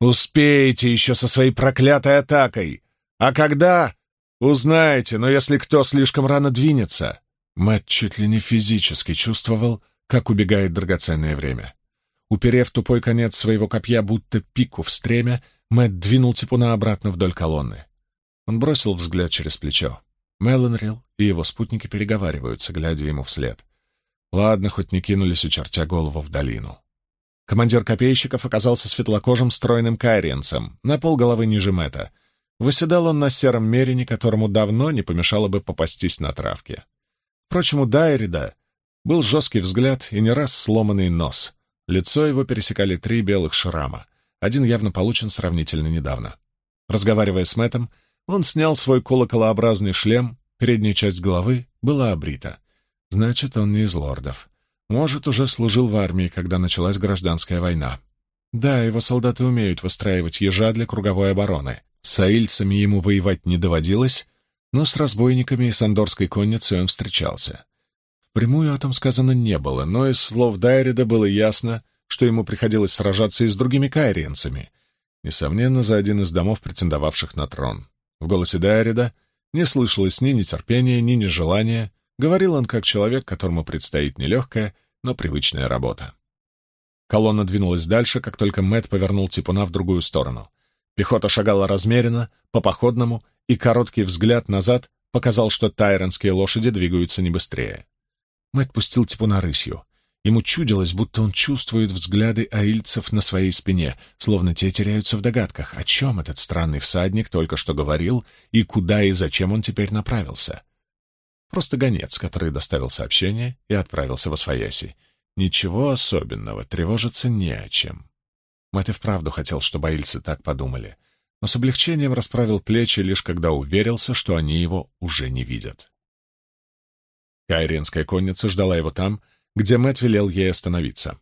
Успеете еще со своей проклятой атакой. А когда? Узнаете, но если кто слишком рано двинется...» Мэтт чуть ли не физически чувствовал, как убегает драгоценное время. Уперев тупой конец своего копья, будто пику в стремя, Мэтт двинул Типуна обратно вдоль колонны. Он бросил взгляд через плечо. Меланрил и его спутники переговариваются, глядя ему вслед. Ладно, хоть не кинулись, очертя голову в долину. Командир копейщиков оказался светлокожим стройным кайриенцем, на полголовы ниже Мэтта. Восседал он на сером мерине, которому давно не помешало бы попастись на травке. Впрочем, у Дайрида был жесткий взгляд и не раз сломанный нос. Лицо его пересекали 3 белых шрама. Один явно получен сравнительно недавно. Разговаривая с Мэттом, он снял свой колоколообразный шлем, передняя часть головы была обрита. Значит, он не из лордов. Может, уже служил в армии, когда началась гражданская война. Да, его солдаты умеют выстраивать ежа для круговой обороны. С аильцами ему воевать не доводилось, но с разбойниками и с андорской конницей он встречался. Впрямую о том сказано не было, но из слов Дайрида было ясно, что ему приходилось сражаться и с другими кайриенцами, несомненно, за один из домов, претендовавших на трон. В голосе Дайрида не слышалось ни нетерпения, ни нежелания. Говорил он как человек, которому предстоит нелегкая, но привычная работа. Колонна двинулась дальше, как только Мэтт повернул Типуна в другую сторону. Пехота шагала размеренно, по-походному, и короткий взгляд назад показал, что тайренские лошади двигаются не быстрее. Мэтт пустил Типуна рысью. Ему чудилось, будто он чувствует взгляды аильцев на своей спине, словно те теряются в догадках, о чем этот странный всадник только что говорил и куда и зачем он теперь направился. Просто гонец, который доставил сообщение и отправился восвояси. Ничего особенного, тревожиться не о чем. Мэтт и вправду хотел, чтобы аильцы так подумали, но с облегчением расправил плечи, лишь когда уверился, что они его уже не видят. Кайриенская конница ждала его там, где Мэтт велел ей остановиться.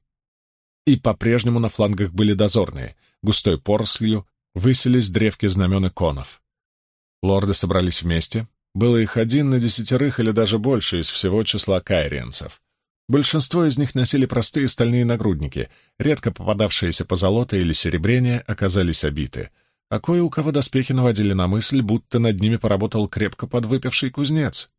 И по-прежнему на флангах были дозорные, густой порослью высились древки знамен и конов. Лорды собрались вместе, было их 1 на 10 или даже больше из всего числа кайриенцев. Большинство из них носили простые стальные нагрудники, редко попадавшиеся позолота или серебрения оказались обиты, а кое у кого доспехи наводили на мысль, будто над ними поработал крепко подвыпивший кузнец.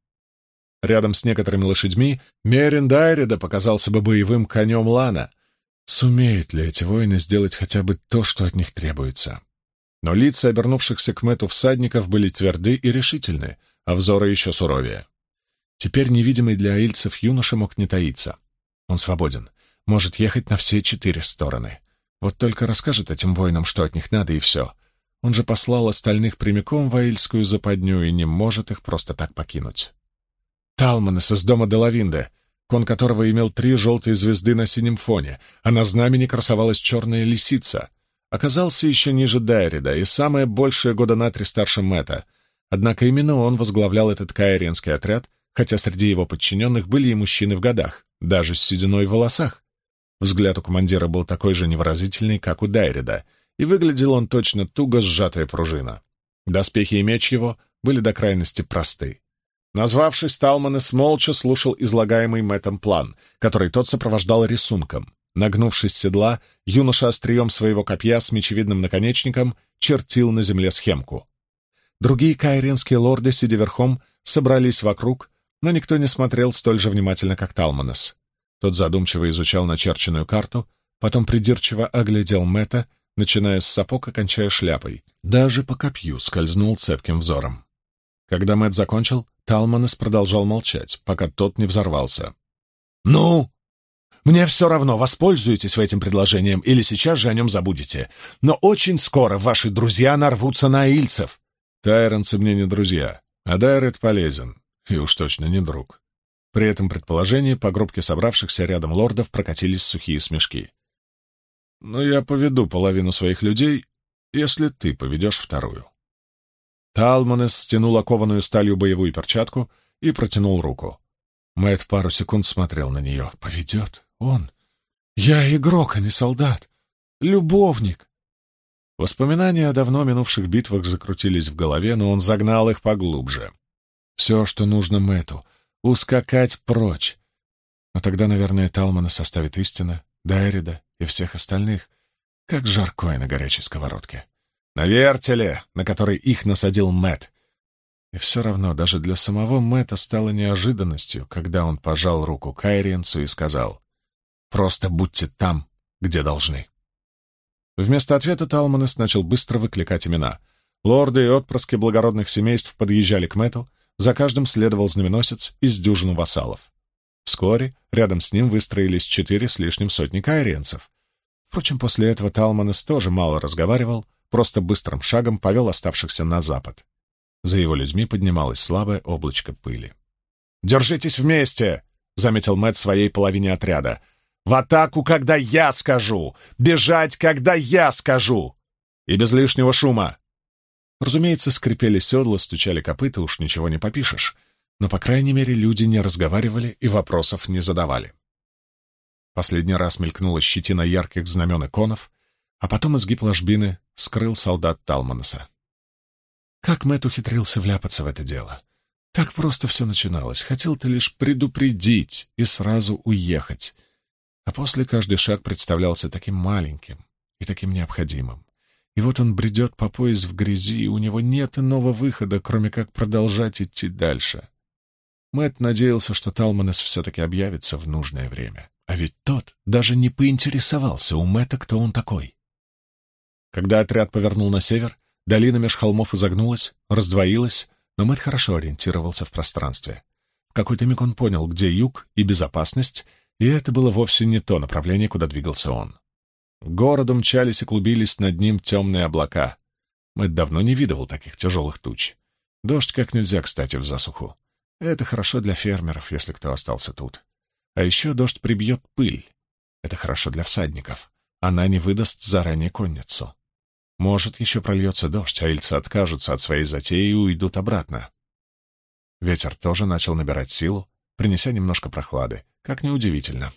Рядом с некоторыми лошадьми Мерин Дайрида показался бы боевым конем Лана. Сумеют ли эти воины сделать хотя бы то, что от них требуется? Но лица обернувшихся к Мэтту всадников были тверды и решительны, а взоры еще суровее. Теперь невидимый для аильцев юноша мог не таиться. Он свободен, может ехать на все 4 стороны. Вот только расскажет этим воинам, что от них надо, и все. Он же послал остальных прямиком в аильскую западню и не может их просто так покинуть. Талманес из дома Делавинде, кон которого имел 3 желтые звезды на синем фоне, а на знамени красовалась черная лисица, оказался еще ниже Дайрида и самое большее года на 3 старше Мэтта. Однако именно он возглавлял этот кайриенский отряд, хотя среди его подчиненных были и мужчины в годах, даже с сединой в волосах. Взгляд у командира был такой же невыразительный, как у Дайрида, и выглядел он точно туго сжатая пружина. Доспехи и меч его были до крайности просты. Назвавшись, Талманес молча слушал излагаемый Мэттом план, который тот сопровождал рисунком. Нагнувшись с седла, юноша острием своего копья с мечевидным наконечником чертил на земле схемку. Другие кайриенские лорды, сидя верхом, собрались вокруг, но никто не смотрел столь же внимательно, как Талманес. Тот задумчиво изучал начерченную карту, потом придирчиво оглядел Мэтта, начиная с сапог и кончая шляпой. Даже по копью скользнул цепким взором. Когда Мэтт закончил, Талманес продолжал молчать, пока тот не взорвался. «Ну? Мне все равно, воспользуетесь вы этим предложением или сейчас же о нем забудете. Но очень скоро ваши друзья нарвутся на аильцев». «Тайронцы мне не друзья, а Дайрид полезен, и уж точно не друг». При этом предположении по группке собравшихся рядом лордов прокатились сухие смешки. «Но я поведу половину своих людей, если ты поведешь вторую». Талманес стянул окованную сталью боевую перчатку и протянул руку. Мэтт пару секунд смотрел на нее. «Поведет? Он? Я игрок, а не солдат. Любовник!» Воспоминания о давно минувших битвах закрутились в голове, но он загнал их поглубже. Все, что нужно Мэтту — ускакать прочь. Но тогда, наверное, Талманес оставит истина, Дайрида и всех остальных, как жаркое на горячей сковородке. На вертеле, на который их насадил Мэтт. И все равно даже для самого Мэтта стало неожиданностью, когда он пожал руку кайриенцу и сказал: «Просто будьте там, где должны». Вместо ответа Талманес начал быстро выкликать имена. Лорды и отпрыски благородных семейств подъезжали к Мэтту, за каждым следовал знаменосец из дюжины вассалов. Вскоре рядом с ним выстроились 4 с лишним сотни кайриенцев. Впрочем, после этого Талманес тоже мало разговаривал, просто быстрым шагом повел оставшихся на запад. За его людьми поднималось слабое облачко пыли. «Держитесь вместе!» — заметил Мэтт своей половине отряда. «В атаку, когда я скажу! Бежать, когда я скажу! И без лишнего шума!» Разумеется, скрипели седла, стучали копыта, уж ничего не попишешь. Но, по крайней мере, люди не разговаривали и вопросов не задавали. Последний раз мелькнула щетина ярких знамен иконов, а потом изгиб ложбины скрыл солдат Талманеса. Как Мэтт ухитрился вляпаться в это дело? Так просто все начиналось. Хотел ты лишь предупредить и сразу уехать. А после каждый шаг представлялся таким маленьким и таким необходимым. И вот он бредет по пояс в грязи, и у него нет иного выхода, кроме как продолжать идти дальше. Мэтт надеялся, что Талманес все-таки объявится в нужное время. А ведь тот даже не поинтересовался у Мэтта, кто он такой. Когда отряд повернул на север, долина меж холмов изогнулась, раздвоилась, но Мэтт хорошо ориентировался в пространстве. В какой-то миг он понял, где юг и безопасность, И это было вовсе не то направление, куда двигался он. К городу мчались и клубились над ним темные облака. Мэтт давно не видывал таких тяжелых туч. Дождь как нельзя кстати в засуху. Это хорошо для фермеров, если кто остался тут. А еще дождь прибьет пыль. Это хорошо для всадников. Она не выдаст заранее конницу. Может, еще прольется дождь, а ильцы откажутся от своей затеи и уйдут обратно. Ветер тоже начал набирать силу, принеся немножко прохлады, как неудивительно.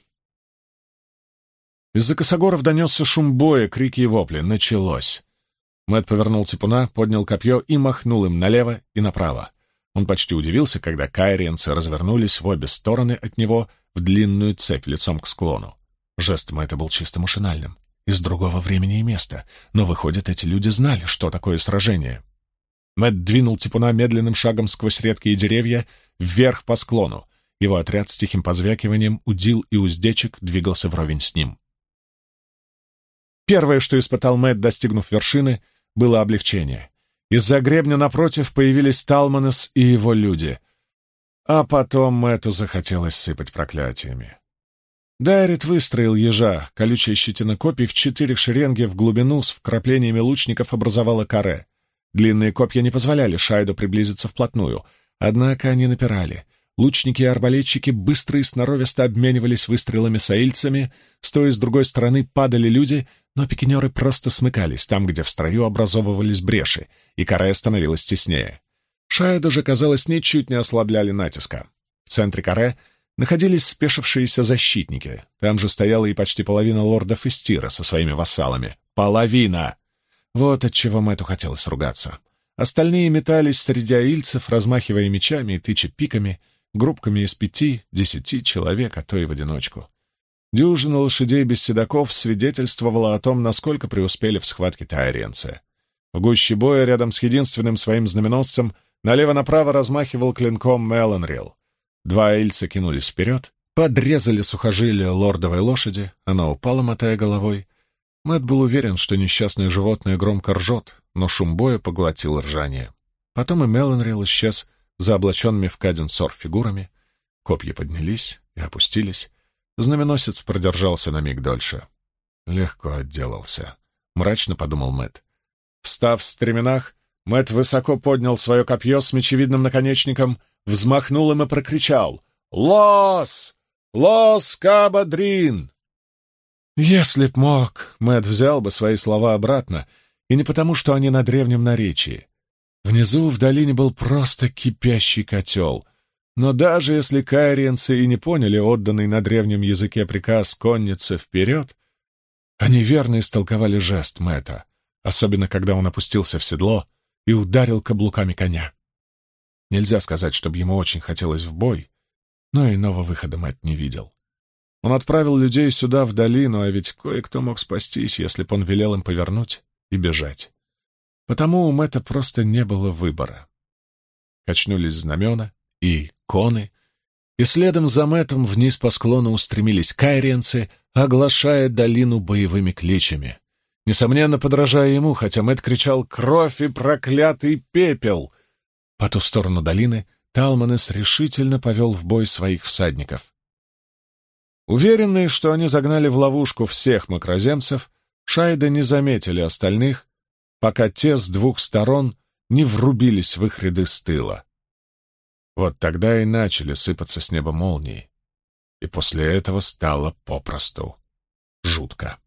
Из-за косогоров донесся шум боя, крики и вопли. Началось. Мэтт повернул типуна, поднял копье и махнул им налево и направо. Он почти удивился, когда кайриенцы развернулись в обе стороны от него в длинную цепь лицом к склону. Жест Мэтта был чисто машинальным, из другого времени и места, но, выходит, эти люди знали, что такое сражение. Мэтт двинул типуна медленным шагом сквозь редкие деревья вверх по склону. Его отряд с тихим позвякиванием удил и уздечек двигался вровень с ним. Первое, что испытал Мэтт, достигнув вершины, было облегчение. Из-за гребня напротив появились Талманес и его люди. А потом Мэтту захотелось сыпать проклятиями. Дайрит выстроил ежа, колючая щетина копий в 4 шеренги в глубину с вкраплениями лучников образовала каре. Длинные копья не позволяли Шайду приблизиться вплотную, однако они напирали. Лучники и арбалетчики быстро и сноровисто обменивались выстрелами с аильцами, с той и с другой стороны падали люди, но пикинеры просто смыкались там, где в строю образовывались бреши, и каре становилась теснее. Шайду же, казалось, ничуть не ослабляли натиска. В центре каре находились спешившиеся защитники. Там же стояла и почти половина лордов Истира со своими вассалами. Половина! Вот отчего Мэтту хотелось ругаться. Остальные метались среди аильцев, размахивая мечами и тыча пиками, группками из 5-10 человек, а то и в одиночку. Дюжина лошадей без седаков свидетельствовала о том, насколько преуспели в схватке тайренцы. В гуще боя рядом с единственным своим знаменосцем налево-направо размахивал клинком Меланрил. 2 аильца кинулись вперед, подрезали сухожилие лордовой лошади, она упала, мотая головой. Мэтт был уверен, что несчастное животное громко ржет, но шум боя поглотил ржание. Потом и Меланрил исчез за облаченными в каденсор фигурами. Копья поднялись и опустились. Знаменосец продержался на миг дольше. Легко отделался, мрачно подумал Мэтт. Встав в стременах, Мэтт высоко поднял свое копье с мечевидным наконечником, взмахнул им и прокричал: «Лос! Лос Кабадрин!» Если б мог, Мэтт взял бы свои слова обратно, и не потому, что они на древнем наречии. Внизу в долине был просто кипящий котел. Но даже если кайриенцы и не поняли отданный на древнем языке приказ конницы вперед, они верно истолковали жест Мэтта, особенно когда он опустился в седло и ударил каблуками коня. Нельзя сказать, чтобы ему очень хотелось в бой, но иного выхода Мэтт не видел. Он отправил людей сюда, в долину, а ведь кое-кто мог спастись, если б он велел им повернуть и бежать. Потому у Мэтта просто не было выбора. Качнулись знамена и коны, и следом за Мэттом вниз по склону устремились кайриенцы, оглашая долину боевыми кличами. Несомненно, подражая ему, хотя Мэтт кричал «Кровь и проклятый пепел!». По ту сторону долины Талманес решительно повел в бой своих всадников. Уверенные, что они загнали в ловушку всех макроземцев, Шайда не заметили остальных, пока те с 2 сторон не врубились в их ряды с тыла. Вот тогда и начали сыпаться с неба молнии, и после этого стало попросту жутко.